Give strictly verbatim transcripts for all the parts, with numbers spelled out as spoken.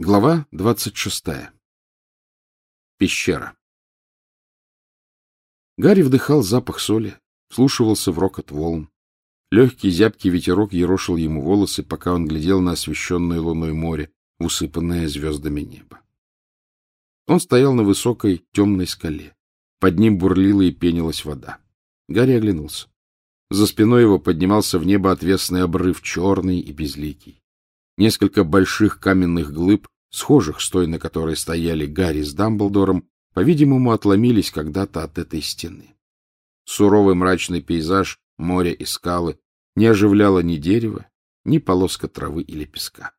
Глава двадцать шестая. Пещера. Гарри вдыхал запах соли, вслушивался в рокот волн. Легкий зябкий ветерок ерошил ему волосы, пока он глядел на освещенное луной море, усыпанное звездами небо. Он стоял на высокой темной скале. Под ним бурлила и пенилась вода. Гарри оглянулся. За спиной его поднимался в небо отвесный обрыв, черный и безликий. Несколько больших каменных глыб, схожих с той, на которой стояли Гарри с Дамблдором, по-видимому, отломились когда-то от этой стены. Суровый мрачный пейзаж, море и скалы не оживляло ни дерева, ни полоска травы или песка.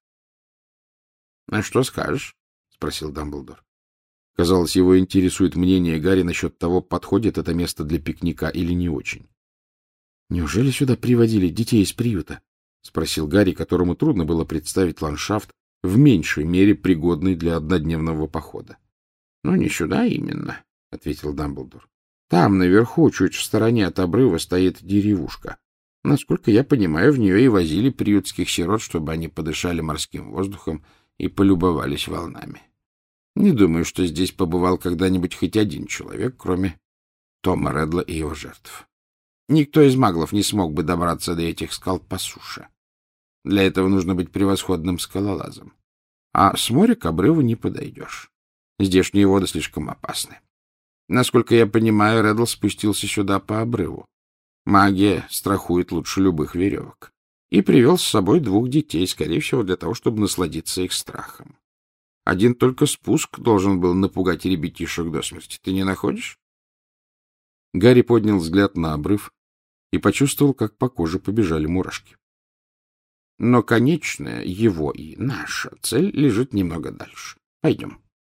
— А что скажешь? — спросил Дамблдор. Казалось, его интересует мнение Гарри насчет того, подходит это место для пикника или не очень. — Неужели сюда приводили детей из приюта? — спросил Гарри, которому трудно было представить ландшафт, в меньшей мере пригодный для однодневного похода. — Ну, не сюда именно, — ответил Дамблдор. — Там, наверху, чуть в стороне от обрыва, стоит деревушка. Насколько я понимаю, в нее и возили приютских сирот, чтобы они подышали морским воздухом и полюбовались волнами. Не думаю, что здесь побывал когда-нибудь хоть один человек, кроме Тома Реддла и его жертв. Никто из маглов не смог бы добраться до этих скал по суше. Для этого нужно быть превосходным скалолазом. А с моря к обрыву не подойдешь. Здешние воды слишком опасны. Насколько я понимаю, Реддл спустился сюда по обрыву. Магия страхует лучше любых веревок. И привел с собой двух детей, скорее всего, для того, чтобы насладиться их страхом. Один только спуск должен был напугать ребятишек до смерти. Ты не находишь? Гарри поднял взгляд на обрыв и почувствовал, как по коже побежали мурашки. Но конечная его и наша цель лежит немного дальше. Пойдем.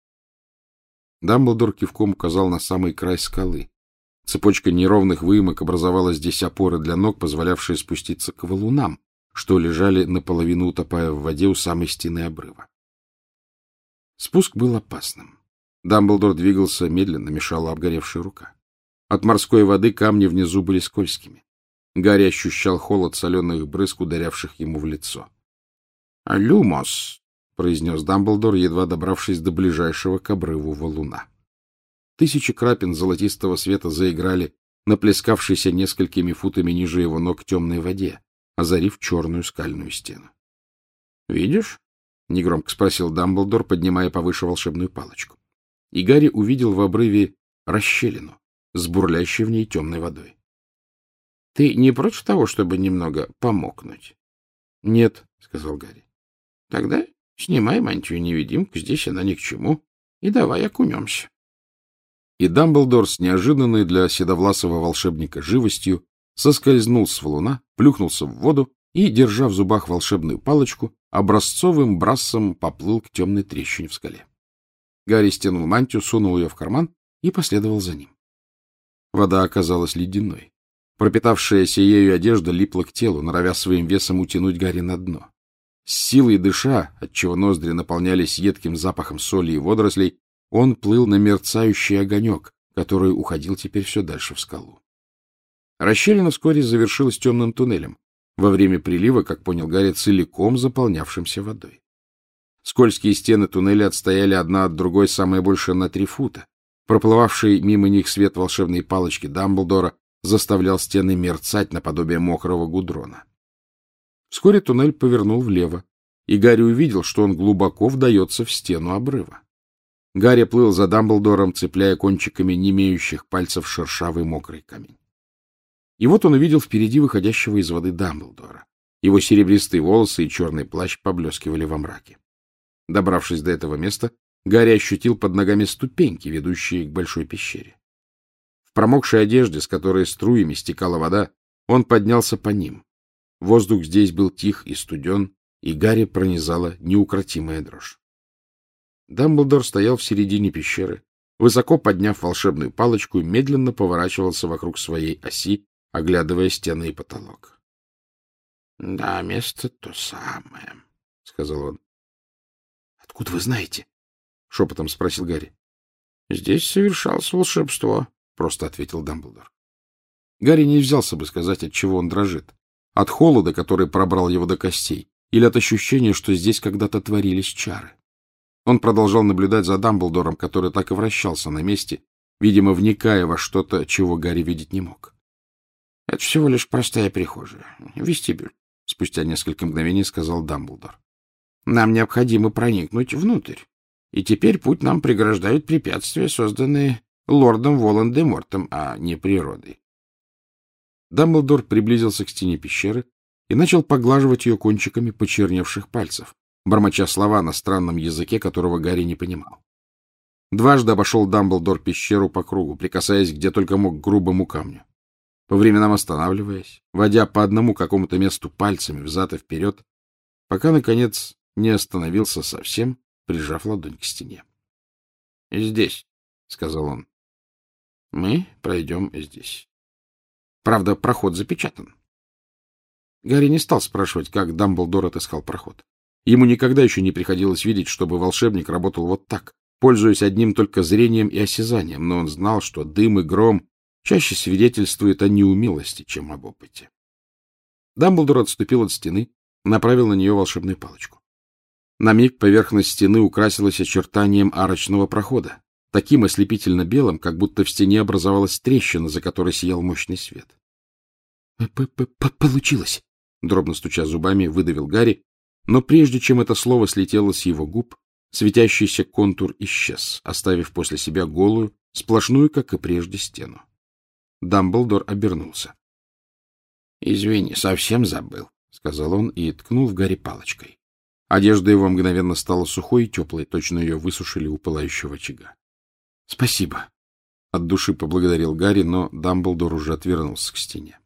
Дамблдор кивком указал на самый край скалы. Цепочка неровных выемок образовала здесь опоры для ног, позволявшие спуститься к валунам, что лежали наполовину утопая в воде у самой стены обрыва. Спуск был опасным. Дамблдор двигался медленно, мешала обгоревшая рука. От морской воды камни внизу были скользкими. Гарри ощущал холод соленых брызг, ударявших ему в лицо. — Люмос, — произнес Дамблдор, едва добравшись до ближайшего к обрыву валуна. Тысячи крапин золотистого света заиграли на плескавшейся несколькими футами ниже его ног темной воде, озарив черную скальную стену. — Видишь? — негромко спросил Дамблдор, поднимая повыше волшебную палочку. И Гарри увидел в обрыве расщелину с бурлящей в ней темной водой. — Ты не против того, чтобы немного помокнуть? — Нет, — сказал Гарри. — Тогда снимай мантию-невидимку, здесь она ни к чему, и давай окунемся. И Дамблдор с неожиданной для седовласого волшебника живостью соскользнул с валуна, плюхнулся в воду и, держа в зубах волшебную палочку, образцовым брассом поплыл к темной трещине в скале. Гарри стянул мантию, сунул ее в карман и последовал за ним. Вода оказалась ледяной. Пропитавшаяся ею одежда липла к телу, норовя своим весом утянуть Гарри на дно. С силой дыша, отчего ноздри наполнялись едким запахом соли и водорослей, он плыл на мерцающий огонек, который уходил теперь все дальше в скалу. Расщелина вскоре завершилась темным туннелем, во время прилива, как понял Гарри, целиком заполнявшимся водой. Скользкие стены туннеля отстояли одна от другой самое больше на три фута. Проплывавший мимо них свет волшебной палочки Дамблдора заставлял стены мерцать наподобие мокрого гудрона. Вскоре туннель повернул влево, и Гарри увидел, что он глубоко вдается в стену обрыва. Гарри плыл за Дамблдором, цепляя кончиками немеющих пальцев шершавый мокрый камень. И вот он увидел впереди выходящего из воды Дамблдора. Его серебристые волосы и черный плащ поблескивали во мраке. Добравшись до этого места, Гарри ощутил под ногами ступеньки, ведущие к большой пещере. В промокшей одежде, с которой струями стекала вода, он поднялся по ним. Воздух здесь был тих и студен, и Гарри пронизала неукротимая дрожь. Дамблдор стоял в середине пещеры, высоко подняв волшебную палочку, и медленно поворачивался вокруг своей оси, оглядывая стены и потолок. — Да, место то самое, — сказал он. — Откуда вы знаете? — шепотом спросил Гарри. — Здесь совершалось волшебство, — просто ответил Дамблдор. Гарри не взялся бы сказать, от чего он дрожит. От холода, который пробрал его до костей, или от ощущения, что здесь когда-то творились чары. Он продолжал наблюдать за Дамблдором, который так и вращался на месте, видимо, вникая во что-то, чего Гарри видеть не мог. — Это всего лишь простая прихожая. Вестибюль, — спустя несколько мгновений сказал Дамблдор. — Нам необходимо проникнуть внутрь, и теперь путь нам преграждают препятствия, созданные лордом Волан-де-Мортом, а не природой. Дамблдор приблизился к стене пещеры и начал поглаживать ее кончиками почерневших пальцев, бормоча слова на странном языке, которого Гарри не понимал. Дважды обошел Дамблдор пещеру по кругу, прикасаясь где только мог к грубому камню, по временам останавливаясь, водя по одному какому-то месту пальцами взад и вперед, пока, наконец, не остановился совсем, прижав ладонь к стене. — Здесь, — сказал он. — Мы пройдем здесь. Правда, проход запечатан. Гарри не стал спрашивать, как Дамблдор отыскал проход. Ему никогда еще не приходилось видеть, чтобы волшебник работал вот так, пользуясь одним только зрением и осязанием, но он знал, что дым и гром чаще свидетельствуют о неумелости, чем об опыте. Дамблдор отступил от стены, направил на нее волшебную палочку. На миг поверхность стены украсилась очертанием арочного прохода, таким ослепительно белым, как будто в стене образовалась трещина, за которой сиял мощный свет. — Получилось! — дробно стуча зубами, выдавил Гарри, но прежде чем это слово слетело с его губ, светящийся контур исчез, оставив после себя голую, сплошную, как и прежде, стену. Дамблдор обернулся. — Извини, совсем забыл, — сказал он и ткнул в Гарри палочкой. Одежда его мгновенно стала сухой и теплой, точно ее высушили у пылающего очага. — Спасибо! — от души поблагодарил Гарри, но Дамблдор уже отвернулся к стене.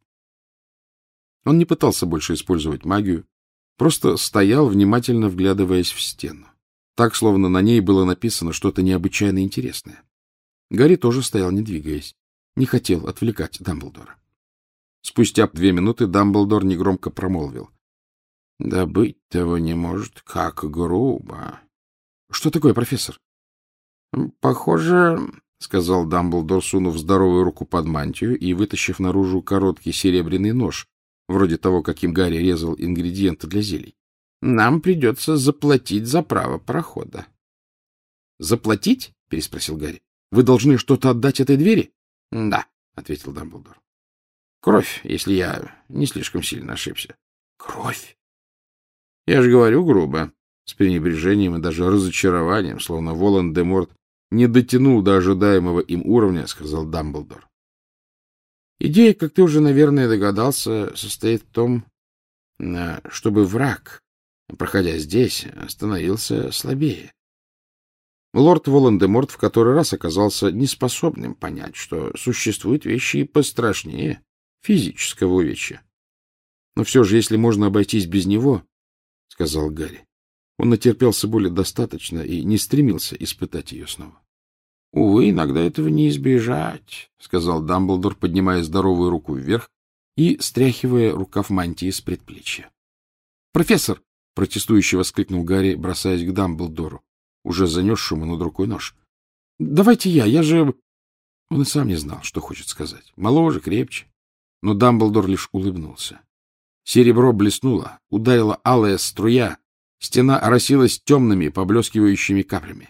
Он не пытался больше использовать магию, просто стоял, внимательно вглядываясь в стену, так, словно на ней было написано что-то необычайно интересное. Гарри тоже стоял, не двигаясь, не хотел отвлекать Дамблдора. Спустя две минуты Дамблдор негромко промолвил. — Да быть того не может, как грубо. — Что такое, профессор? — Похоже, — сказал Дамблдор, сунув здоровую руку под мантию и вытащив наружу короткий серебряный нож, вроде того, каким Гарри резал ингредиенты для зелий. — Нам придется заплатить за право прохода. — Заплатить? — переспросил Гарри. — Вы должны что-то отдать этой двери? — Да, — ответил Дамблдор. — Кровь, если я не слишком сильно ошибся. — Кровь? — Я же говорю грубо, с пренебрежением и даже разочарованием, словно Волан-де-Морт не дотянул до ожидаемого им уровня, — сказал Дамблдор. Идея, как ты уже, наверное, догадался, состоит в том, чтобы враг, проходя здесь, становился слабее. Лорд Волан-де-Морт в который раз оказался неспособным понять, что существуют вещи и пострашнее физического увечья. Но все же, если можно обойтись без него, — сказал Гарри, — он натерпелся боли достаточно и не стремился испытать ее снова. — Увы, иногда этого не избежать, — сказал Дамблдор, поднимая здоровую руку вверх и стряхивая рукав мантии с предплечья. — Профессор! — протестующе воскликнул Гарри, бросаясь к Дамблдору, уже занесшему над рукой нож. — Давайте я, я же... Он и сам не знал, что хочет сказать. Моложе, крепче. Но Дамблдор лишь улыбнулся. Серебро блеснуло, ударила алая струя, стена оросилась темными, поблескивающими каплями.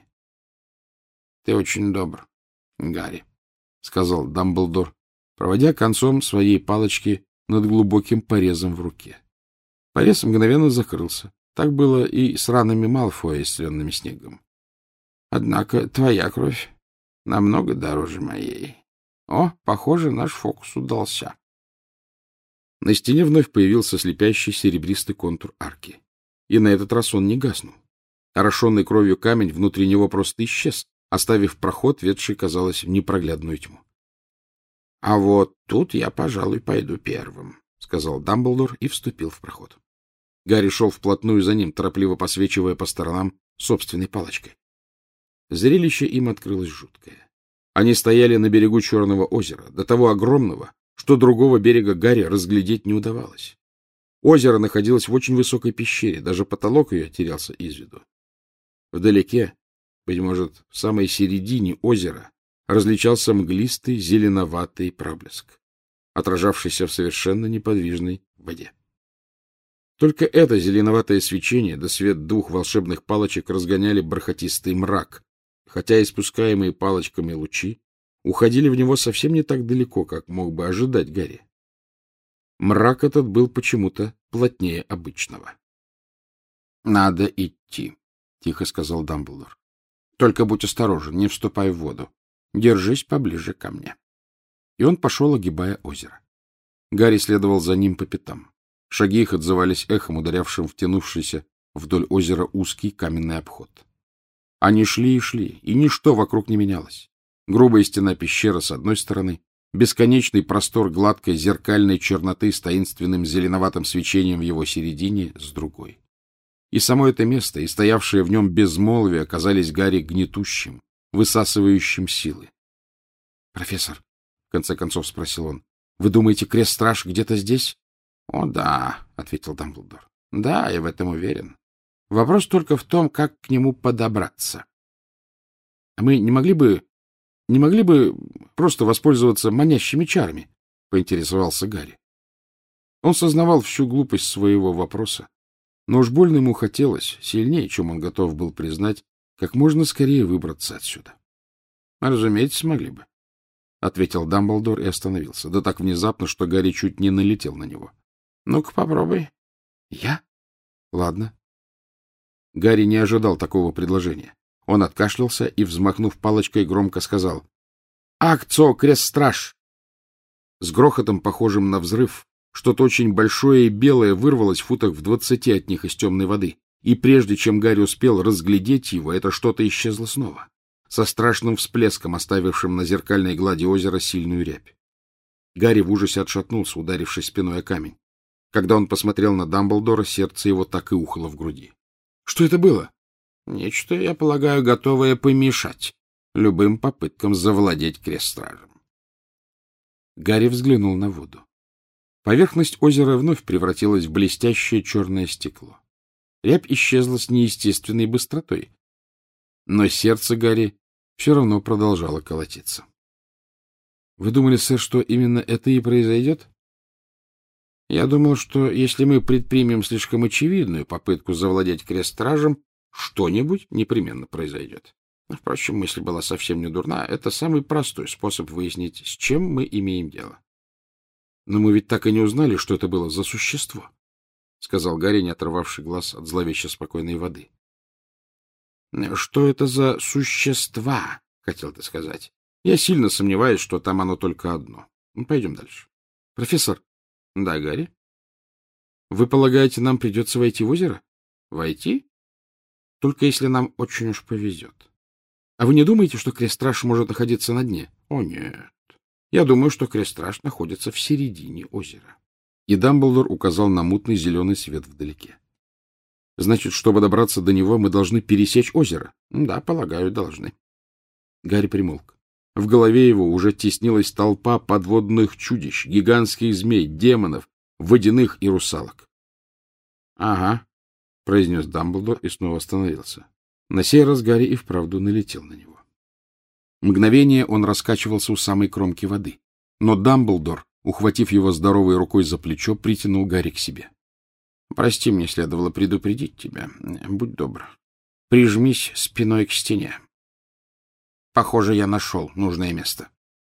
— Ты очень добр, Гарри, — сказал Дамблдор, проводя концом своей палочки над глубоким порезом в руке. Порез мгновенно закрылся. Так было и с ранами Малфоя, исцеленными снегом. — Однако твоя кровь намного дороже моей. О, похоже, наш фокус удался. На стене вновь появился слепящий серебристый контур арки. И на этот раз он не гаснул. Орошенный кровью камень внутри него просто исчез, оставив проход, ведший, казалось, в непроглядную тьму. — А вот тут я, пожалуй, пойду первым, — сказал Дамблдор и вступил в проход. Гарри шел вплотную за ним, торопливо посвечивая по сторонам собственной палочкой. Зрелище им открылось жуткое. Они стояли на берегу Черного озера, до того огромного, что другого берега Гарри разглядеть не удавалось. Озеро находилось в очень высокой пещере, даже потолок ее терялся из виду. Вдалеке, быть может, в самой середине озера, различался мглистый зеленоватый проблеск, отражавшийся в совершенно неподвижной воде. Только это зеленоватое свечение да свет двух волшебных палочек разгоняли бархатистый мрак, хотя испускаемые палочками лучи уходили в него совсем не так далеко, как мог бы ожидать Гарри. Мрак этот был почему-то плотнее обычного. — Надо идти, — тихо сказал Дамблдор. — Только будь осторожен, не вступай в воду. Держись поближе ко мне. И он пошел, огибая озеро. Гарри следовал за ним по пятам. Шаги их отзывались эхом, ударявшим в тянувшийся вдоль озера узкий каменный обход. Они шли и шли, и ничто вокруг не менялось. Грубая стена пещеры с одной стороны, бесконечный простор гладкой зеркальной черноты с таинственным зеленоватым свечением в его середине с другой. И само это место, и стоявшее в нем безмолвие оказались Гарри гнетущим, высасывающим силы. — Профессор, — в конце концов спросил он, — вы думаете, крест-страж где-то здесь? — О, да, — ответил Дамблдор. — Да, я в этом уверен. Вопрос только в том, как к нему подобраться. — А мы не могли бы... не могли бы просто воспользоваться манящими чарами? — поинтересовался Гарри. Он сознавал всю глупость своего вопроса, но уж больно ему хотелось, сильнее, чем он готов был признать, как можно скорее выбраться отсюда. — Разумеется, смогли бы, — ответил Дамблдор и остановился, да так внезапно, что Гарри чуть не налетел на него. — Ну-ка, попробуй. — Я? — Ладно. Гарри не ожидал такого предложения. Он откашлялся и, взмахнув палочкой, громко сказал: «Акцо, крест-страж!» С грохотом, похожим на взрыв, что-то очень большое и белое вырвалось в футах в двадцати от них из темной воды, и прежде чем Гарри успел разглядеть его, это что-то исчезло снова, со страшным всплеском, оставившим на зеркальной глади озера сильную рябь. Гарри в ужасе отшатнулся, ударившись спиной о камень. Когда он посмотрел на Дамблдора, сердце его так и ухало в груди. — Что это было? — Нечто, я полагаю, готовое помешать любым попыткам завладеть крест-стражем. Гарри взглянул на воду. Поверхность озера вновь превратилась в блестящее черное стекло. Рябь исчезла с неестественной быстротой, но сердце Гарри все равно продолжало колотиться. — Вы думали, сэр, что именно это и произойдет? — Я думал, что если мы предпримем слишком очевидную попытку завладеть крест-стражем, что-нибудь непременно произойдет. Впрочем, мысль была совсем не дурна. Это самый простой способ выяснить, с чем мы имеем дело. — Но мы ведь так и не узнали, что это было за существо, — сказал Гарри, не оторвавший глаз от зловеще спокойной воды. — Что это за существа, хотел ты сказать? Я сильно сомневаюсь, что там оно только одно. Пойдем дальше. — Профессор. — Да, Гарри? — Вы полагаете, нам придется войти в озеро? — Войти? — Только если нам очень уж повезет. А вы не думаете, что крест-страж может находиться на дне? — О, нет. Я думаю, что крест-страж находится в середине озера. И Дамблдор указал на мутный зеленый свет вдалеке. — Значит, чтобы добраться до него, мы должны пересечь озеро? — Да, полагаю, должны. Гарри примолк. В голове его уже теснилась толпа подводных чудищ, гигантских змей, демонов, водяных и русалок. — Ага, — произнес Дамблдор и снова остановился. На сей раз Гарри и вправду налетел на него. Мгновение он раскачивался у самой кромки воды, но Дамблдор, ухватив его здоровой рукой за плечо, притянул Гарри к себе. — Прости, мне следовало предупредить тебя. Будь добр. Прижмись спиной к стене. Похоже, я нашел нужное место.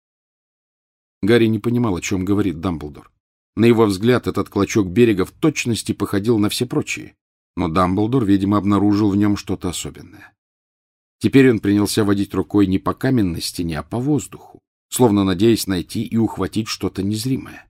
Гарри не понимал, о чем говорит Дамблдор. На его взгляд, этот клочок берега в точности походил на все прочие, но Дамблдор, видимо, обнаружил в нем что-то особенное. Теперь он принялся водить рукой не по каменной стене, а по воздуху, словно надеясь найти и ухватить что-то незримое.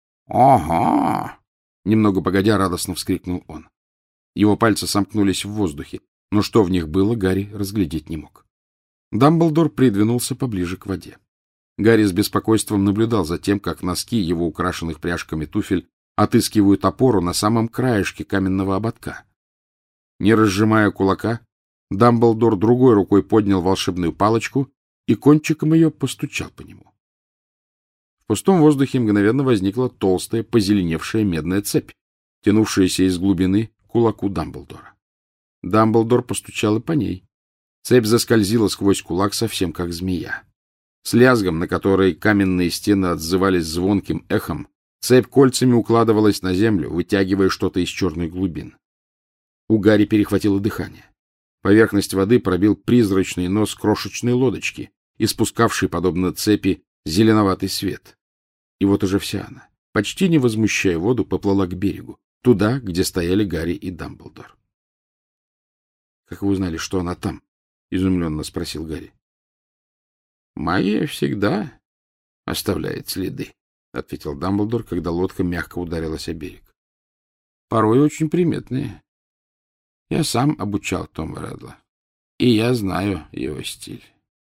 «Ого!» — немного погодя радостно вскрикнул он. Его пальцы сомкнулись в воздухе, но что в них было, Гарри разглядеть не мог. Дамблдор придвинулся поближе к воде. Гарри с беспокойством наблюдал за тем, как носки его украшенных пряжками туфель отыскивают опору на самом краешке каменного ободка. Не разжимая кулака, Дамблдор другой рукой поднял волшебную палочку и кончиком ее постучал по нему. В пустом воздухе мгновенно возникла толстая, позеленевшая медная цепь, тянувшаяся из глубины к кулаку Дамблдора. Дамблдор постучал и по ней. Цепь заскользила сквозь кулак совсем как змея. С лязгом, на который каменные стены отзывались звонким эхом, Цепь кольцами укладывалась на землю, вытягивая что-то из черных глубин. У Гарри перехватило дыхание. Поверхность воды пробил призрачный нос крошечной лодочки, испускавшей, подобно цепи, зеленоватый свет. И вот уже вся она, почти не возмущая воду, поплыла к берегу, туда, где стояли Гарри и Дамблдор. — Как вы узнали, что она там? — изумленно спросил Гарри. — Магия всегда оставляет следы, — ответил Дамблдор, когда лодка мягко ударилась о берег. — Порой очень приметные. Я сам обучал Тома Реддла, и я знаю его стиль.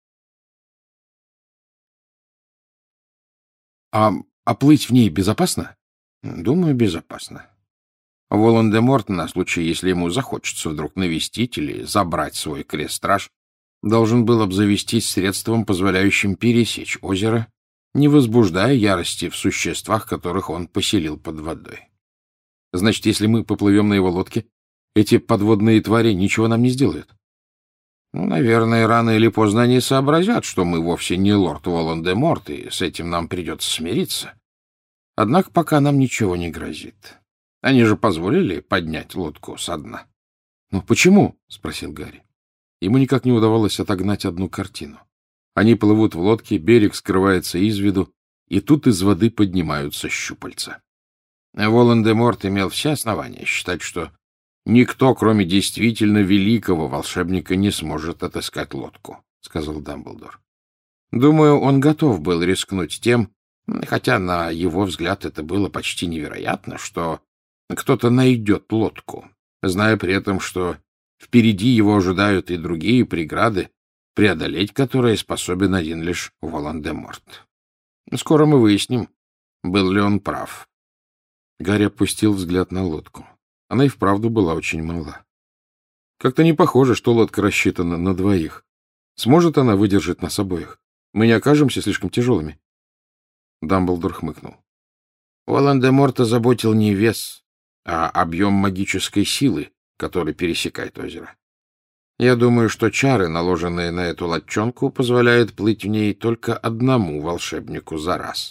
— А, а плыть в ней безопасно? — Думаю, безопасно. Волан-де-Морт, на случай, если ему захочется вдруг навестить или забрать свой крест-страж, должен был обзавестись средством, позволяющим пересечь озеро, не возбуждая ярости в существах, которых он поселил под водой. Значит, если мы поплывем на его лодке, эти подводные твари ничего нам не сделают? Ну, наверное, рано или поздно они сообразят, что мы вовсе не лорд Волан-де-Морт, и с этим нам придется смириться. Однако пока нам ничего не грозит. Они же позволили поднять лодку со дна. — Ну, почему? — спросил Гарри. Ему никак не удавалось отогнать одну картину. Они плывут в лодке, берег скрывается из виду, и тут из воды поднимаются щупальца. Волан-де-Морт имел все основания считать, что никто, кроме действительно великого волшебника, не сможет отыскать лодку, — сказал Дамблдор. Думаю, он готов был рискнуть тем, хотя на его взгляд это было почти невероятно, что кто-то найдет лодку, зная при этом, что впереди его ожидают и другие преграды, преодолеть которые способен один лишь Волан-де-Морт. Скоро мы выясним, был ли он прав. Гарри опустил взгляд на лодку. Она и вправду была очень мала. Как-то не похоже, что лодка рассчитана на двоих. Сможет она выдержать нас обоих? Мы не окажемся слишком тяжелыми. Дамблдор хмыкнул. Волан-де-Морта заботил не вес, а объем магической силы, который пересекает озеро. Я думаю, что чары, наложенные на эту лодчонку, позволяют плыть в ней только одному волшебнику за раз.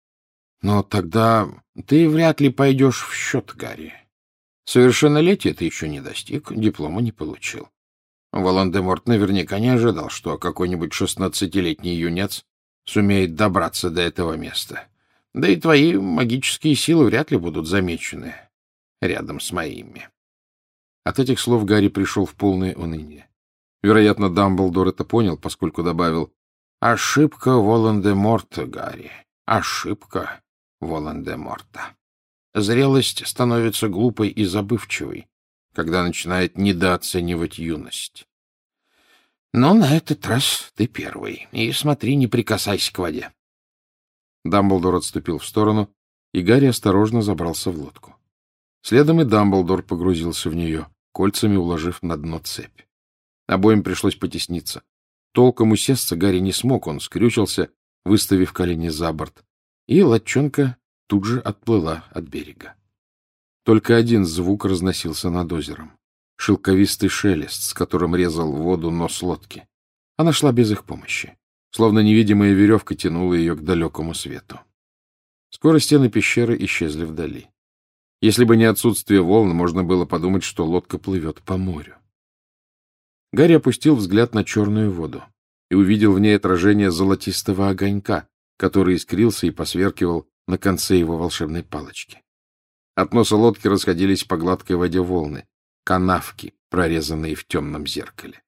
Но тогда ты вряд ли пойдешь в счет, Гарри. Совершеннолетия ты еще не достиг, диплома не получил. Волан-де-Морт наверняка не ожидал, что какой-нибудь шестнадцатилетний юнец сумеет добраться до этого места. Да и твои магические силы вряд ли будут замечены рядом с моими. От этих слов Гарри пришел в полное уныние. Вероятно, Дамблдор это понял, поскольку добавил: «Ошибка Волан-де-Морта, Гарри, ошибка Волан-де-Морта. Зрелость становится глупой и забывчивой, когда начинает недооценивать юность. Но на этот раз ты первый, и смотри, не прикасайся к воде». Дамблдор отступил в сторону, и Гарри осторожно забрался в лодку. Следом и Дамблдор погрузился в нее, кольцами уложив на дно цепь. Обоим пришлось потесниться. Толком усесться Гарри не смог, он скрючился, выставив колени за борт, и лодчонка тут же отплыла от берега. Только один звук разносился над озером — шелковистый шелест, с которым резал воду нос лодки. Она шла без их помощи, словно невидимая веревка тянула ее к далекому свету. Скоро стены пещеры исчезли вдали. Если бы не отсутствие волн, можно было подумать, что лодка плывет по морю. Гарри опустил взгляд на черную воду и увидел в ней отражение золотистого огонька, который искрился и посверкивал на конце его волшебной палочки. От носа лодки расходились по гладкой воде волны, канавки, прорезанные в темном зеркале.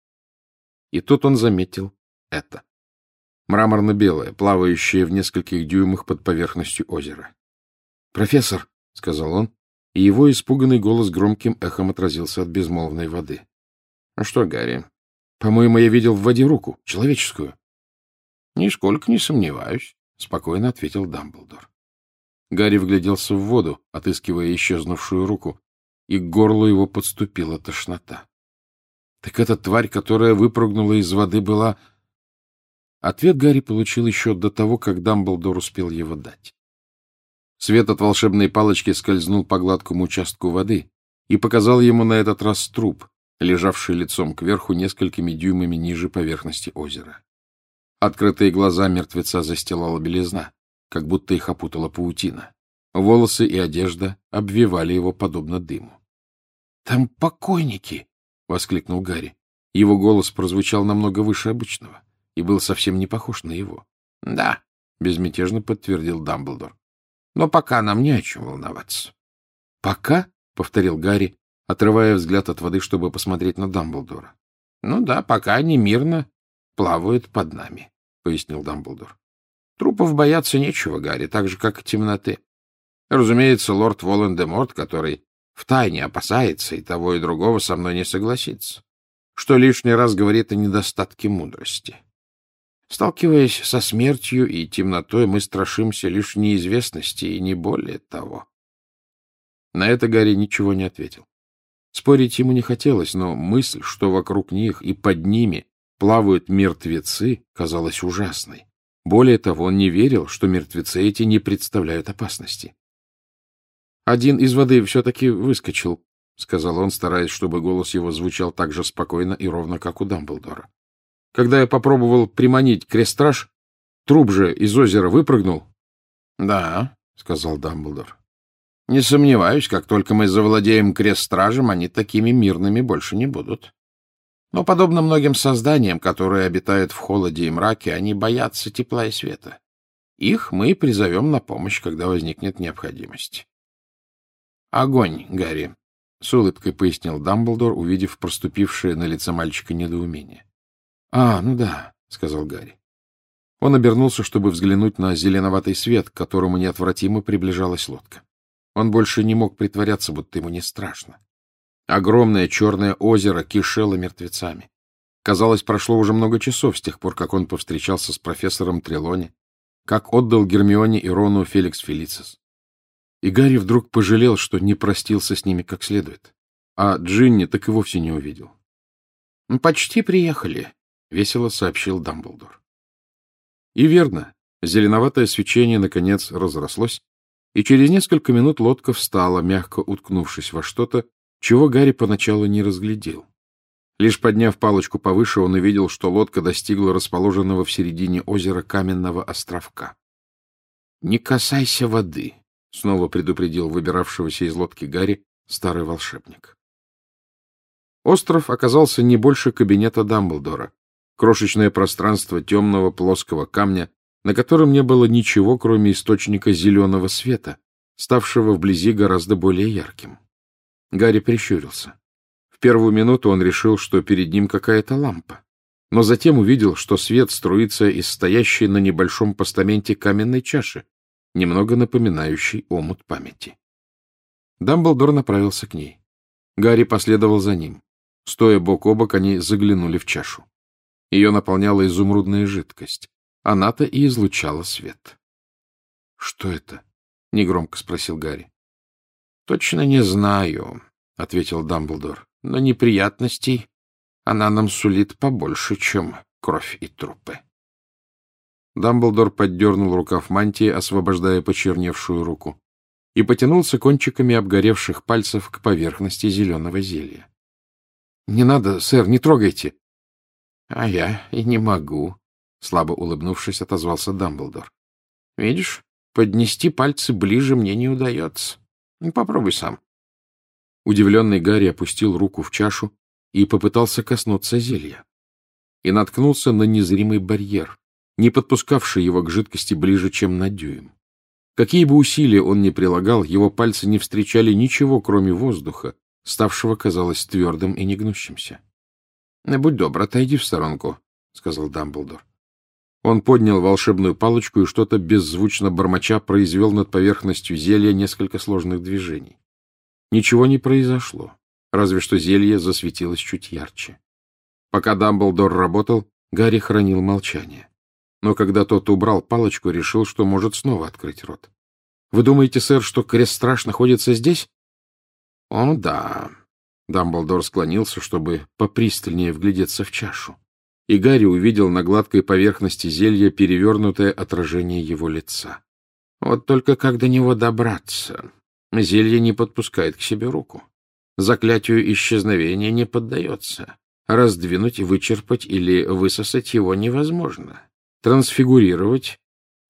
И тут он заметил это. Мраморно-белое, плавающее в нескольких дюймах под поверхностью озера. «Профессор!» — сказал он, и его испуганный голос громким эхом отразился от безмолвной воды. — Ну что, Гарри? — По-моему, я видел в воде руку, человеческую. — Нисколько не сомневаюсь, — спокойно ответил Дамблдор. Гарри вгляделся в воду, отыскивая исчезнувшую руку, и к горлу его подступила тошнота. Так эта тварь, которая выпрыгнула из воды, была... Ответ Гарри получил еще до того, как Дамблдор успел его дать. Свет от волшебной палочки скользнул по гладкому участку воды и показал ему на этот раз труп, лежавший лицом кверху несколькими дюймами ниже поверхности озера. Открытые глаза мертвеца застилала белизна, как будто их опутала паутина. Волосы и одежда обвивали его подобно дыму. — Там покойники! — воскликнул Гарри. Его голос прозвучал намного выше обычного и был совсем не похож на его. — Да, — безмятежно подтвердил Дамблдор. — Но пока нам не о чем волноваться. — Пока? — повторил Гарри, отрывая взгляд от воды, чтобы посмотреть на Дамблдора. — Ну да, пока они мирно плавают под нами, — пояснил Дамблдор. — Трупов бояться нечего, Гарри, так же, как и темноты. Разумеется, лорд Волан-де-Морт, который втайне опасается и того, и другого, со мной не согласится, что лишний раз говорит о недостатке мудрости. Сталкиваясь со смертью и темнотой, мы страшимся лишь неизвестности и не более того. На это Гарри ничего не ответил. Спорить ему не хотелось, но мысль, что вокруг них и под ними плавают мертвецы, казалась ужасной. Более того, он не верил, что мертвецы эти не представляют опасности. «Один из воды все-таки выскочил», — сказал он, стараясь, чтобы голос его звучал так же спокойно и ровно, как у Дамблдора. «Когда я попробовал приманить крестраж, труп же из озера выпрыгнул». — Да, — сказал Дамблдор. — Не сомневаюсь, как только мы завладеем крестражем, они такими мирными больше не будут. Но, подобно многим созданиям, которые обитают в холоде и мраке, они боятся тепла и света. Их мы призовем на помощь, когда возникнет необходимость. — Огонь, Гарри, — с улыбкой пояснил Дамблдор, увидев проступившее на лице мальчика недоумение. — А, ну да, — сказал Гарри. Он обернулся, чтобы взглянуть на зеленоватый свет, к которому неотвратимо приближалась лодка. Он больше не мог притворяться, будто ему не страшно. Огромное черное озеро кишело мертвецами. Казалось, прошло уже много часов с тех пор, как он повстречался с профессором Трелони, как отдал Гермионе и Рону Феликс Фелицис. И Гарри вдруг пожалел, что не простился с ними как следует, а Джинни так и вовсе не увидел. — Почти приехали, — весело сообщил Дамблдор. И верно, зеленоватое свечение, наконец, разрослось, и через несколько минут лодка встала, мягко уткнувшись во что-то, чего Гарри поначалу не разглядел. Лишь подняв палочку повыше, он увидел, что лодка достигла расположенного в середине озера каменного островка. — Не касайся воды, — снова предупредил выбиравшегося из лодки Гарри старый волшебник. Остров оказался не больше кабинета Дамблдора, крошечное пространство темного плоского камня, на котором не было ничего, кроме источника зеленого света, ставшего вблизи гораздо более ярким. Гарри прищурился. В первую минуту он решил, что перед ним какая-то лампа, но затем увидел, что свет струится из стоящей на небольшом постаменте каменной чаши, немного напоминающей омут памяти. Дамблдор направился к ней. Гарри последовал за ним. Стоя бок о бок, они заглянули в чашу. Ее наполняла изумрудная жидкость. Она-то и излучала свет. — Что это? — негромко спросил Гарри. — Точно не знаю, — ответил Дамблдор, — но неприятностей она нам сулит побольше, чем кровь и трупы. Дамблдор поддернул рукав мантии, освобождая почерневшую руку, и потянулся кончиками обгоревших пальцев к поверхности зеленого зелья. — Не надо, сэр, не трогайте. — А я и не могу, — слабо улыбнувшись, отозвался Дамблдор. — Видишь, поднести пальцы ближе мне не удается. Попробуй сам. Удивленный Гарри опустил руку в чашу и попытался коснуться зелья. И наткнулся на незримый барьер, не подпускавший его к жидкости ближе, чем на дюйм. Какие бы усилия он ни прилагал, его пальцы не встречали ничего, кроме воздуха, ставшего, казалось, твердым и негнущимся. — Будь добр, отойди в сторонку, — сказал Дамблдор. Он поднял волшебную палочку и что-то беззвучно бормоча произвел над поверхностью зелья несколько сложных движений. Ничего не произошло, разве что зелье засветилось чуть ярче. Пока Дамблдор работал, Гарри хранил молчание. Но когда тот убрал палочку, решил, что может снова открыть рот. — Вы думаете, сэр, что крестраж находится здесь? — О, да. Дамблдор склонился, чтобы попристальнее вглядеться в чашу. И Гарри увидел на гладкой поверхности зелья перевернутое отражение его лица. Вот только как до него добраться? Зелье не подпускает к себе руку. Заклятию исчезновения не поддается. Раздвинуть, вычерпать или высосать его невозможно. Трансфигурировать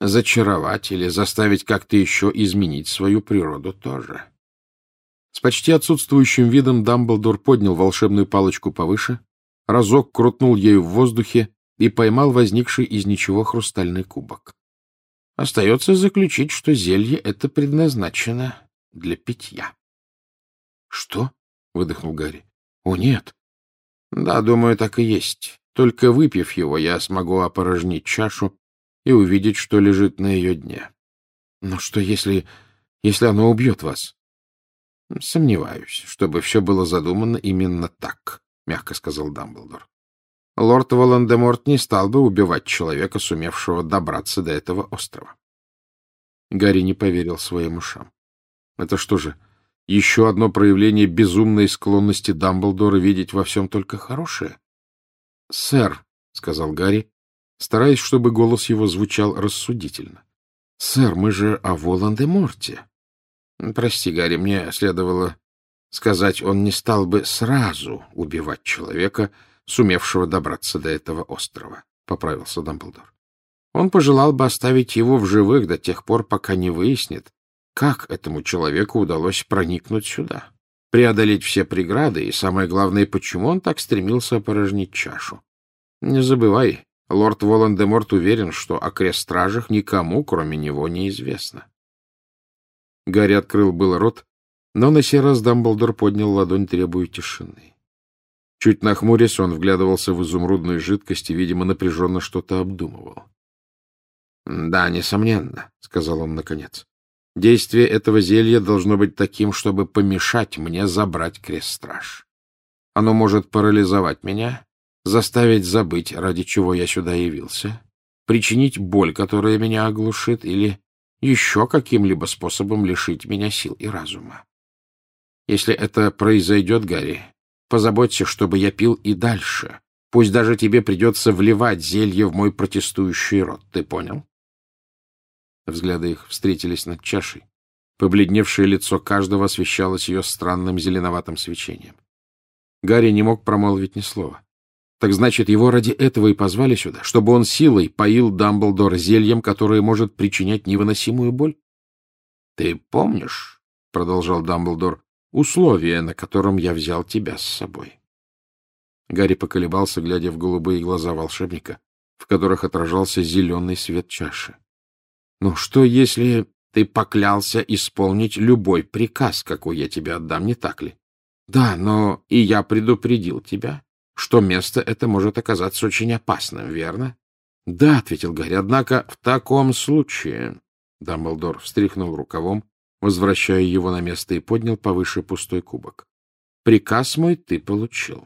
зачаровать или заставить как-то еще изменить свою природу тоже. С почти отсутствующим видом Дамблдор поднял волшебную палочку повыше, разок крутнул ею в воздухе и поймал возникший из ничего хрустальный кубок. Остается заключить, что зелье это предназначено для питья. — Что? — выдохнул Гарри. — О, нет. — Да, думаю, так и есть. Только выпив его, я смогу опорожнить чашу и увидеть, что лежит на ее дне. — Но что, если... если оно убьет вас? — Сомневаюсь, чтобы все было задумано именно так, — мягко сказал Дамблдор. Лорд Волан-де-Морт не стал бы убивать человека, сумевшего добраться до этого острова. Гарри не поверил своим ушам. Это что же, еще одно проявление безумной склонности Дамблдора видеть во всем только хорошее? — Сэр, — сказал Гарри, стараясь, чтобы голос его звучал рассудительно. — Сэр, мы же о Волан-де-Морте. — Прости, Гарри, мне следовало сказать, он не стал бы сразу убивать человека, сумевшего добраться до этого острова, — поправился Дамблдор. Он пожелал бы оставить его в живых до тех пор, пока не выяснит, как этому человеку удалось проникнуть сюда, преодолеть все преграды и, самое главное, почему он так стремился опорожнить чашу. Не забывай, лорд Волан-де-Морт уверен, что о крест-стражах никому, кроме него, неизвестно. Гарри открыл было рот, но на сей раз Дамблдор поднял ладонь, требуя тишины. Чуть нахмурясь, он вглядывался в изумрудную жидкость и, видимо, напряженно что-то обдумывал. — Да, несомненно, — сказал он наконец. — Действие этого зелья должно быть таким, чтобы помешать мне забрать крест-страж. Оно может парализовать меня, заставить забыть, ради чего я сюда явился, причинить боль, которая меня оглушит, или еще каким-либо способом лишить меня сил и разума. Если это произойдет, Гарри, позаботься, чтобы я пил и дальше. Пусть даже тебе придется вливать зелье в мой протестующий рот. Ты понял? Взгляды их встретились над чашей. Побледневшее лицо каждого освещалось ее странным зеленоватым свечением. Гарри не мог промолвить ни слова. Так значит, его ради этого и позвали сюда, чтобы он силой поил Дамблдора зельем, которое может причинять невыносимую боль? — Ты помнишь, — продолжал Дамблдор, — условие, на котором я взял тебя с собой? Гарри поколебался, глядя в голубые глаза волшебника, в которых отражался зеленый свет чаши. — Ну что, если ты поклялся исполнить любой приказ, какой я тебе отдам, не так ли? — Да, но и я предупредил тебя, что место это может оказаться очень опасным, верно? — Да, — ответил Гарри, — однако в таком случае... Дамблдор встряхнул рукавом, возвращая его на место, и поднял повыше пустой кубок. — Приказ мой ты получил.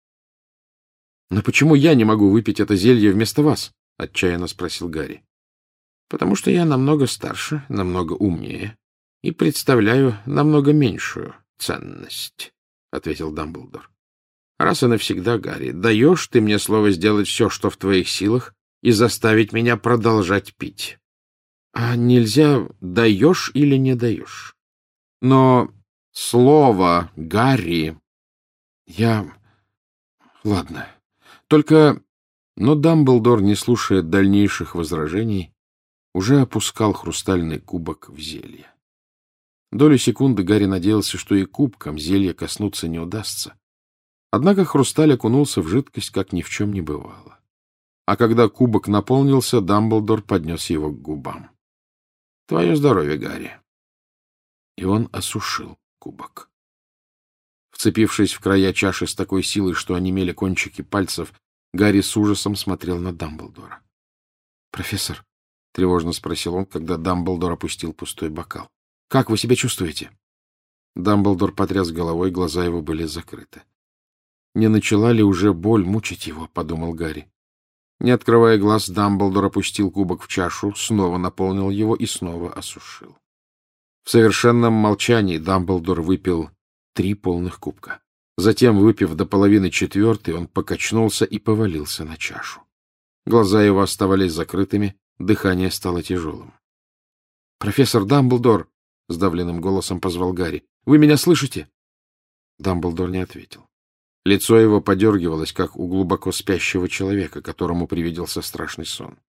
— Но почему я не могу выпить это зелье вместо вас? — отчаянно спросил Гарри. — Потому что я намного старше, намного умнее и представляю намного меньшую ценность, — ответил Дамблдор. — Раз и навсегда, Гарри, даешь ты мне слово сделать все, что в твоих силах, и заставить меня продолжать пить. А нельзя даешь или не даешь. Но слово, Гарри... Я... Ладно. Только... Но Дамблдор, не слушая дальнейших возражений, уже опускал хрустальный кубок в зелье. Долю секунды Гарри надеялся, что и кубком зелья коснуться не удастся. Однако хрусталь окунулся в жидкость, как ни в чем не бывало. А когда кубок наполнился, Дамблдор поднес его к губам. — Твое здоровье, Гарри. И он осушил кубок. Вцепившись в края чаши с такой силой, что онемели кончики пальцев, Гарри с ужасом смотрел на Дамблдора. — Профессор, — тревожно спросил он, когда Дамблдор опустил пустой бокал, — как вы себя чувствуете? Дамблдор потряс головой, глаза его были закрыты. Не начала ли уже боль мучить его, — подумал Гарри. Не открывая глаз, Дамблдор опустил кубок в чашу, снова наполнил его и снова осушил. В совершенном молчании Дамблдор выпил три полных кубка. Затем, выпив до половины четвертый, он покачнулся и повалился на чашу. Глаза его оставались закрытыми, дыхание стало тяжелым. — Профессор Дамблдор! — сдавленным голосом позвал Гарри. — Вы меня слышите? Дамблдор не ответил. Лицо его подергивалось, как у глубоко спящего человека, которому привиделся страшный сон.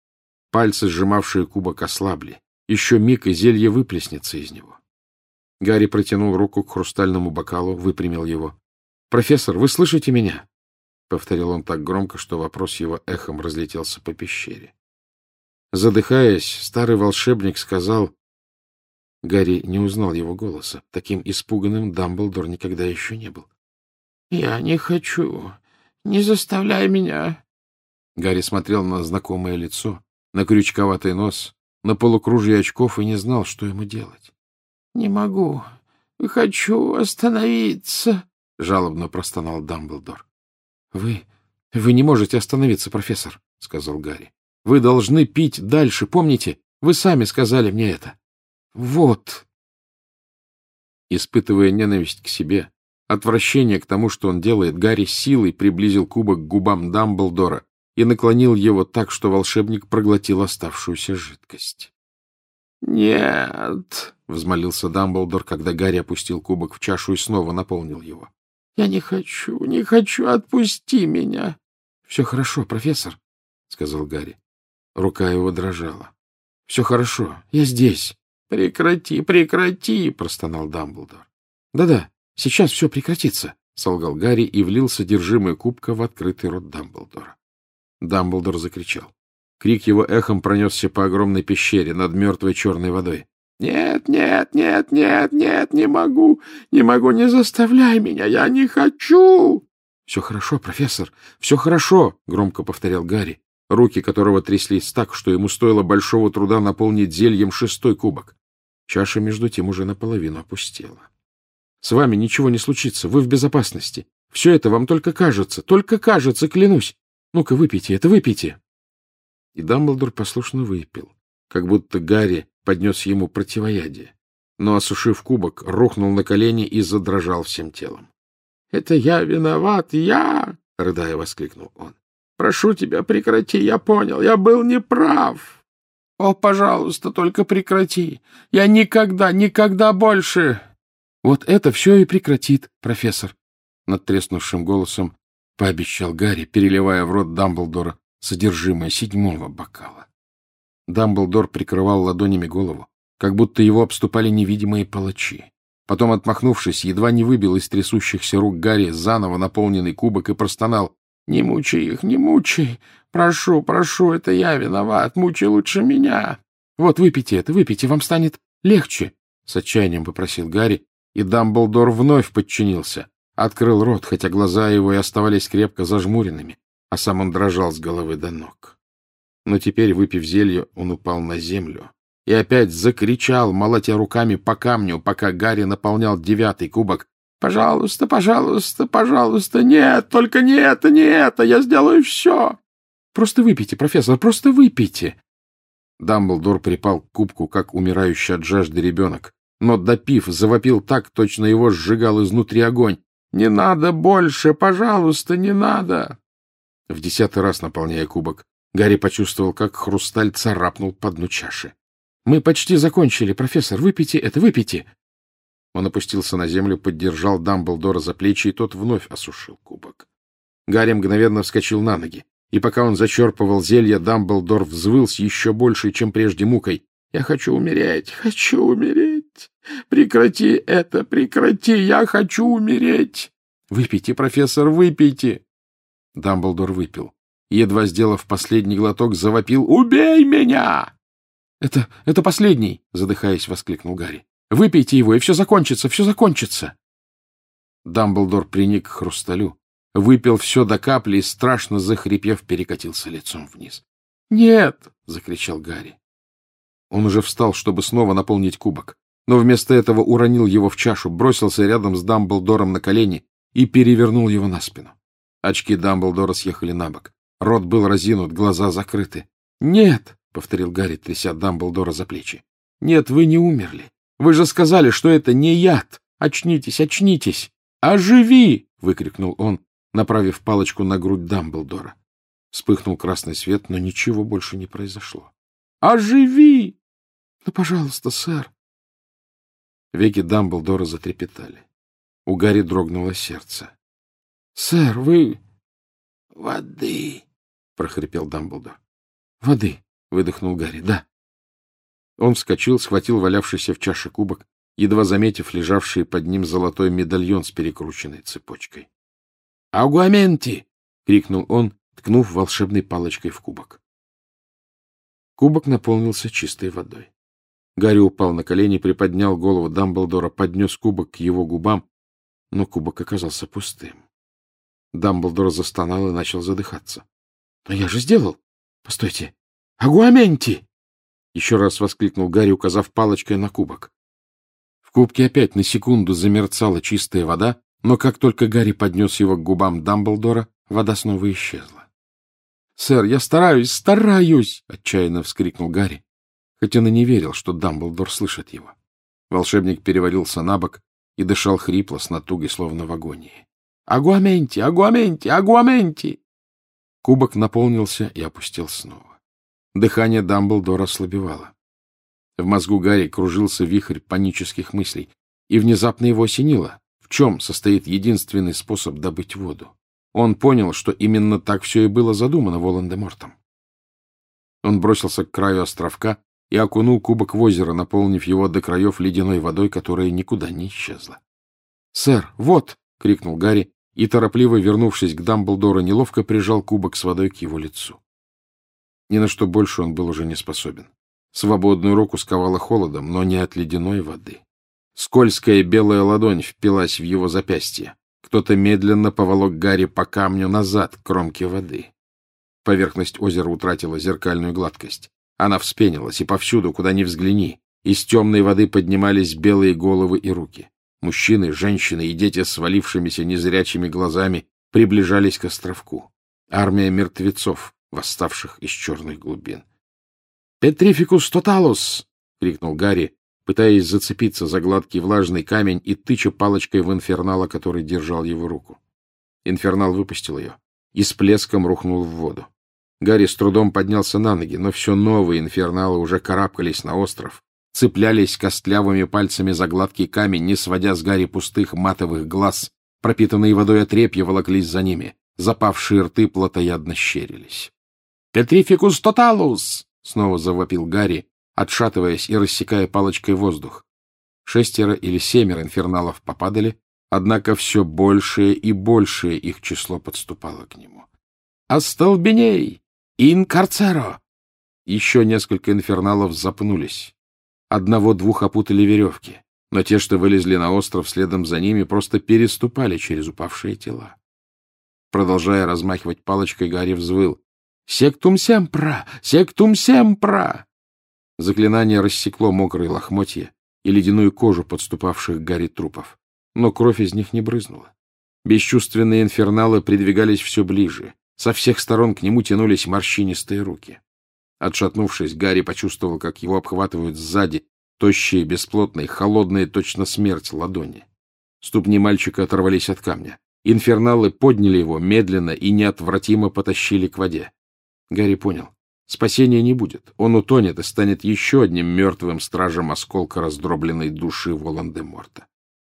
Пальцы, сжимавшие кубок, ослабли. Еще миг, и зелье выплеснется из него. Гарри протянул руку к хрустальному бокалу, выпрямил его. — Профессор, вы слышите меня? — повторил он так громко, что вопрос его эхом разлетелся по пещере. Задыхаясь, старый волшебник сказал... Гарри не узнал его голоса. Таким испуганным Дамблдор никогда еще не был. — Я не хочу. Не заставляй меня. Гарри смотрел на знакомое лицо, на крючковатый нос, на полукружье очков и не знал, что ему делать. — Не могу. Хочу остановиться, — жалобно простонал Дамблдор. — Вы... вы не можете остановиться, профессор, — сказал Гарри. — Вы должны пить дальше, помните? Вы сами сказали мне это. Вот. Испытывая ненависть к себе, отвращение к тому, что он делает, Гарри силой приблизил кубок к губам Дамблдора и наклонил его так, что волшебник проглотил оставшуюся жидкость. — Нет, — взмолился Дамблдор, когда Гарри опустил кубок в чашу и снова наполнил его. — Я не хочу, не хочу, отпусти меня. — Все хорошо, профессор, — сказал Гарри. Рука его дрожала. — Все хорошо, я здесь. — Прекрати, прекрати, — простонал Дамблдор. Да — Да-да, сейчас все прекратится, — солгал Гарри и влил содержимое кубка в открытый рот Дамблдора. Дамблдор закричал. Крик его эхом пронесся по огромной пещере над мертвой черной водой. — Нет, нет, нет, нет, нет, не могу, не могу, не заставляй меня, я не хочу! — Все хорошо, профессор, все хорошо, — громко повторял Гарри, руки которого тряслись так, что ему стоило большого труда наполнить зельем шестой кубок. Чаша, между тем, уже наполовину опустела. — С вами ничего не случится, вы в безопасности. Все это вам только кажется, только кажется, клянусь. Ну-ка, выпейте это, выпейте. И Дамблдор послушно выпил, как будто Гарри поднес ему противоядие, но, осушив кубок, рухнул на колени и задрожал всем телом. — Это я виноват, я! — рыдая воскликнул он. — Прошу тебя, прекрати, я понял, я был неправ. О, пожалуйста, только прекрати. Я никогда, никогда больше... Вот это все и прекратит, профессор, — над треснувшим голосом пообещал Гарри, переливая в рот Дамблдора содержимое седьмого бокала. Дамблдор прикрывал ладонями голову, как будто его обступали невидимые палачи. Потом, отмахнувшись, едва не выбил из трясущихся рук Гарри заново наполненный кубок и простонал. — Не мучай их, не мучай. Прошу, прошу, это я виноват. Мучай лучше меня. — Вот, выпейте это, выпейте, вам станет легче, — с отчаянием попросил Гарри, и Дамблдор вновь подчинился. Открыл рот, хотя глаза его и оставались крепко зажмуренными, а сам он дрожал с головы до ног. Но теперь, выпив зелье, он упал на землю и опять закричал, молотя руками по камню, пока Гарри наполнял девятый кубок. — Пожалуйста, пожалуйста, пожалуйста, нет, только не это, не это, я сделаю все. — Просто выпейте, профессор, просто выпейте. Дамблдор припал к кубку, как умирающий от жажды ребенок, но, допив, завопил так, точно его сжигал изнутри огонь. — Не надо больше, пожалуйста, не надо. В десятый раз, наполняя кубок, Гарри почувствовал, как хрусталь царапнул по дну чаши. — Мы почти закончили, профессор, выпейте это, выпейте. Он опустился на землю, поддержал Дамблдора за плечи, и тот вновь осушил кубок. Гарри мгновенно вскочил на ноги, и пока он зачерпывал зелье, Дамблдор взвыл с еще большей, чем прежде, мукой. — Я хочу умереть, хочу умереть. Прекрати это, прекрати, я хочу умереть. — Выпейте, профессор, выпейте. Дамблдор выпил. Едва сделав последний глоток, завопил: «Убей меня!» «Это... это последний!» — задыхаясь, воскликнул Гарри. «Выпейте его, и все закончится, все закончится!» Дамблдор приник к хрусталю, выпил все до капли и, страшно захрипев, перекатился лицом вниз. «Нет!» — закричал Гарри. Он уже встал, чтобы снова наполнить кубок, но вместо этого уронил его в чашу, бросился рядом с Дамблдором на колени и перевернул его на спину. Очки Дамблдора съехали на бок. Рот был разинут, глаза закрыты. «Нет!» — повторил Гарри, тряся Дамблдора за плечи. «Нет, вы не умерли. Вы же сказали, что это не яд. Очнитесь, очнитесь! Оживи!» — выкрикнул он, направив палочку на грудь Дамблдора. Вспыхнул красный свет, но ничего больше не произошло. «Оживи!» «Ну, пожалуйста, сэр!» Веки Дамблдора затрепетали. У Гарри дрогнуло сердце. — Сэр, вы... — Воды, — прохрипел Дамблдор. — Воды, — выдохнул Гарри. — Да. Он вскочил, схватил валявшийся в чаше кубок, едва заметив лежавший под ним золотой медальон с перекрученной цепочкой. «Агуаменти!» — крикнул он, ткнув волшебной палочкой в кубок. Кубок наполнился чистой водой. Гарри упал на колени, приподнял голову Дамблдора, поднес кубок к его губам, но кубок оказался пустым. Дамблдор застонал и начал задыхаться. — Но я же сделал! Постойте! Агуаменти! — еще раз воскликнул Гарри, указав палочкой на кубок. В кубке опять на секунду замерцала чистая вода, но как только Гарри поднес его к губам Дамблдора, вода снова исчезла. — Сэр, я стараюсь, стараюсь! — отчаянно вскрикнул Гарри, хоть он и не верил, что Дамблдор слышит его. Волшебник перевалился на бок и дышал хрипло, с натугой, словно в агонии. — Агуаменти! Агуаменти! Агуаменти! Кубок наполнился и опустел снова. Дыхание Дамблдора ослабевало. В мозгу Гарри кружился вихрь панических мыслей, и внезапно его осенило, в чем состоит единственный способ добыть воду. Он понял, что именно так все и было задумано Волан-де-Мортом. Он бросился к краю островка и окунул кубок в озеро, наполнив его до краев ледяной водой, которая никуда не исчезла. — Сэр, вот! — крикнул Гарри, и, торопливо вернувшись к Дамблдору, неловко прижал кубок с водой к его лицу. Ни на что больше он был уже не способен. Свободную руку сковало холодом, но не от ледяной воды. Скользкая белая ладонь впилась в его запястье. Кто-то медленно поволок Гарри по камню назад к кромке воды. Поверхность озера утратила зеркальную гладкость. Она вспенилась, и повсюду, куда ни взгляни, из темной воды поднимались белые головы и руки. Мужчины, женщины и дети с свалившимися незрячими глазами приближались к островку. Армия мертвецов, восставших из черных глубин. «Петрификус тоталус!» — крикнул Гарри, пытаясь зацепиться за гладкий влажный камень и тыча палочкой в инфернала, который держал его руку. Инфернал выпустил ее и с плеском рухнул в воду. Гарри с трудом поднялся на ноги, но все новые инферналы уже карабкались на остров, цеплялись костлявыми пальцами за гладкий камень, не сводя с Гарри пустых матовых глаз, пропитанные водой отрепья волоклись за ними, запавшие рты плотоядно щерились. «Петрификус тоталус!» — снова завопил Гарри, отшатываясь и рассекая палочкой воздух. Шестеро или семеро инферналов попадали, однако все большее и большее их число подступало к нему. «Остолбеней! Ин карцеро!» Еще несколько инферналов запнулись. Одного-двух опутали веревки, но те, что вылезли на остров следом за ними, просто переступали через упавшие тела. Продолжая размахивать палочкой, Гарри взвыл. «Сектум семпра! Сектум семпра!» Заклинание рассекло мокрые лохмотья и ледяную кожу подступавших к Гарри трупов, но кровь из них не брызнула. Бесчувственные инферналы придвигались все ближе. Со всех сторон к нему тянулись морщинистые руки. Отшатнувшись, Гарри почувствовал, как его обхватывают сзади тощие, бесплотные, холодные, точно смерть ладони. Ступни мальчика оторвались от камня. Инферналы подняли его медленно и неотвратимо потащили к воде. Гарри понял. Спасения не будет. Он утонет и станет еще одним мертвым стражем осколка раздробленной души Волан-де-Морта.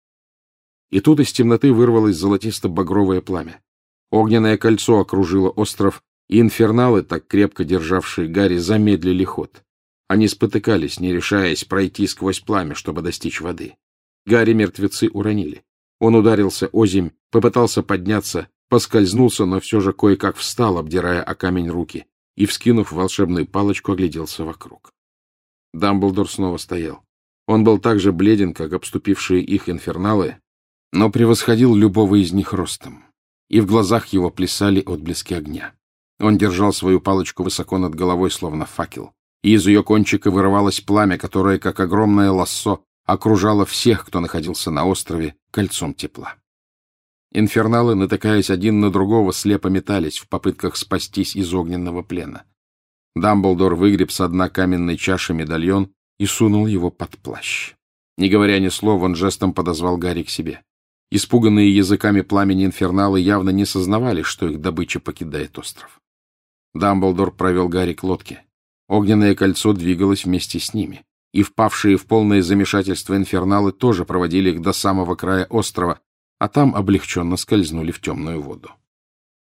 И тут из темноты вырвалось золотисто-багровое пламя. Огненное кольцо окружило остров, и инферналы, так крепко державшие Гарри, замедлили ход. Они спотыкались, не решаясь пройти сквозь пламя, чтобы достичь воды. Гарри мертвецы уронили. Он ударился озимь, попытался подняться, поскользнулся, но все же кое-как встал, обдирая о камень руки, и, вскинув волшебную палочку, огляделся вокруг. Дамблдор снова стоял. Он был так же бледен, как обступившие их инферналы, но превосходил любого из них ростом, и в глазах его плясали отблески огня. Он держал свою палочку высоко над головой, словно факел, и из ее кончика вырывалось пламя, которое, как огромное лассо, окружало всех, кто находился на острове, кольцом тепла. Инферналы, натыкаясь один на другого, слепо метались в попытках спастись из огненного плена. Дамблдор выгреб со дна каменной чаши медальон и сунул его под плащ. Не говоря ни слова, он жестом подозвал Гарри к себе. Испуганные языками пламени инферналы явно не сознавали, что их добыча покидает остров. Дамблдор провел Гарри к лодке. Огненное кольцо двигалось вместе с ними, и впавшие в полное замешательство инферналы тоже проводили их до самого края острова, а там облегченно скользнули в темную воду.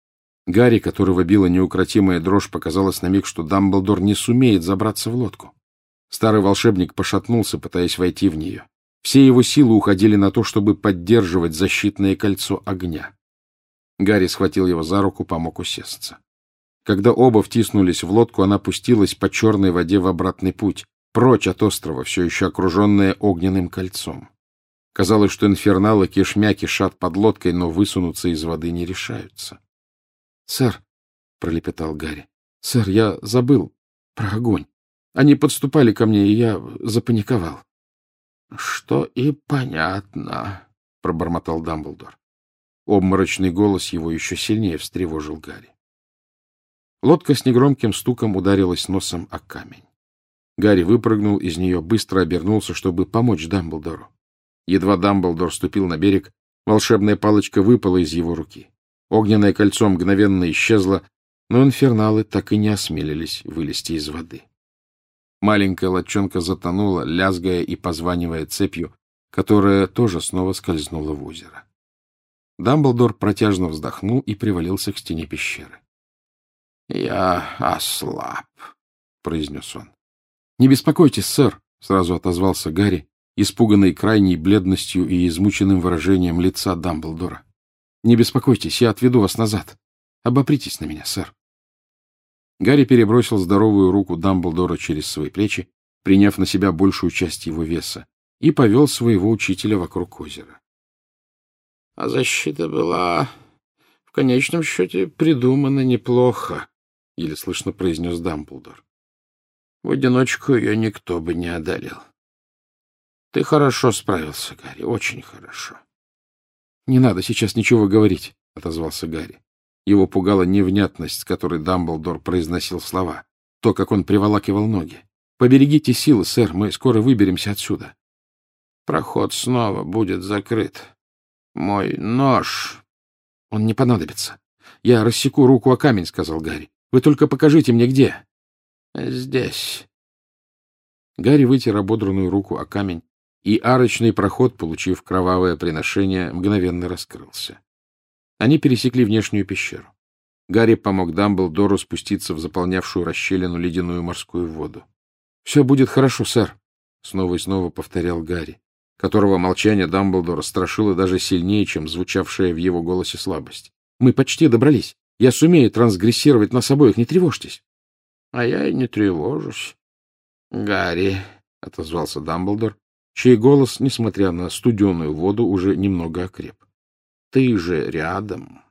Гарри, которого била неукротимая дрожь, показалось на миг, что Дамблдор не сумеет забраться в лодку. Старый волшебник пошатнулся, пытаясь войти в нее. Все его силы уходили на то, чтобы поддерживать защитное кольцо огня. Гарри схватил его за руку, помог усесться. Когда оба втиснулись в лодку, она пустилась по черной воде в обратный путь, прочь от острова, все еще окруженная огненным кольцом. Казалось, что инферналы кишмя кишат под лодкой, но высунуться из воды не решаются. — Сэр, — пролепетал Гарри, — сэр, я забыл про огонь. Они подступали ко мне, и я запаниковал. — Что и понятно, — пробормотал Дамблдор. Обморочный голос его еще сильнее встревожил Гарри. Лодка с негромким стуком ударилась носом о камень. Гарри выпрыгнул из нее, быстро обернулся, чтобы помочь Дамблдору. Едва Дамблдор ступил на берег, волшебная палочка выпала из его руки. Огненное кольцо мгновенно исчезло, но инферналы так и не осмелились вылезти из воды. Маленькая лодчонка затонула, лязгая и позванивая цепью, которая тоже снова скользнула в озеро. Дамблдор протяжно вздохнул и привалился к стене пещеры. — Я ослаб, — произнес он. — Не беспокойтесь, сэр, — сразу отозвался Гарри, испуганный крайней бледностью и измученным выражением лица Дамблдора. — Не беспокойтесь, я отведу вас назад. Обопритесь на меня, сэр. Гарри перебросил здоровую руку Дамблдора через свои плечи, приняв на себя большую часть его веса, и повел своего учителя вокруг озера. — А защита была, в конечном счете, придумана неплохо, — еле слышно произнес Дамблдор. — В одиночку ее никто бы не одолел. Ты хорошо справился, Гарри, очень хорошо. — Не надо сейчас ничего говорить, — отозвался Гарри. Его пугала невнятность, с которой Дамблдор произносил слова, то, как он приволакивал ноги. — Поберегите силы, сэр, мы скоро выберемся отсюда. — Проход снова будет закрыт. Мой нож... — Он не понадобится. Я рассеку руку о камень, — сказал Гарри. — Вы только покажите мне, где. — Здесь. Гарри вытер ободранную руку о камень, и арочный проход, получив кровавое приношение, мгновенно раскрылся. Они пересекли внешнюю пещеру. Гарри помог Дамблдору спуститься в заполнявшую расщелину ледяную морскую воду. — Все будет хорошо, сэр, — снова и снова повторял Гарри, которого молчание Дамблдора страшило даже сильнее, чем звучавшая в его голосе слабость. — Мы почти добрались. Я сумею трансгрессировать нас обоих, не тревожьтесь. — А я и не тревожусь. — Гарри, — отозвался Дамблдор, чей голос, несмотря на студеную воду, уже немного окреп. — Ты же рядом.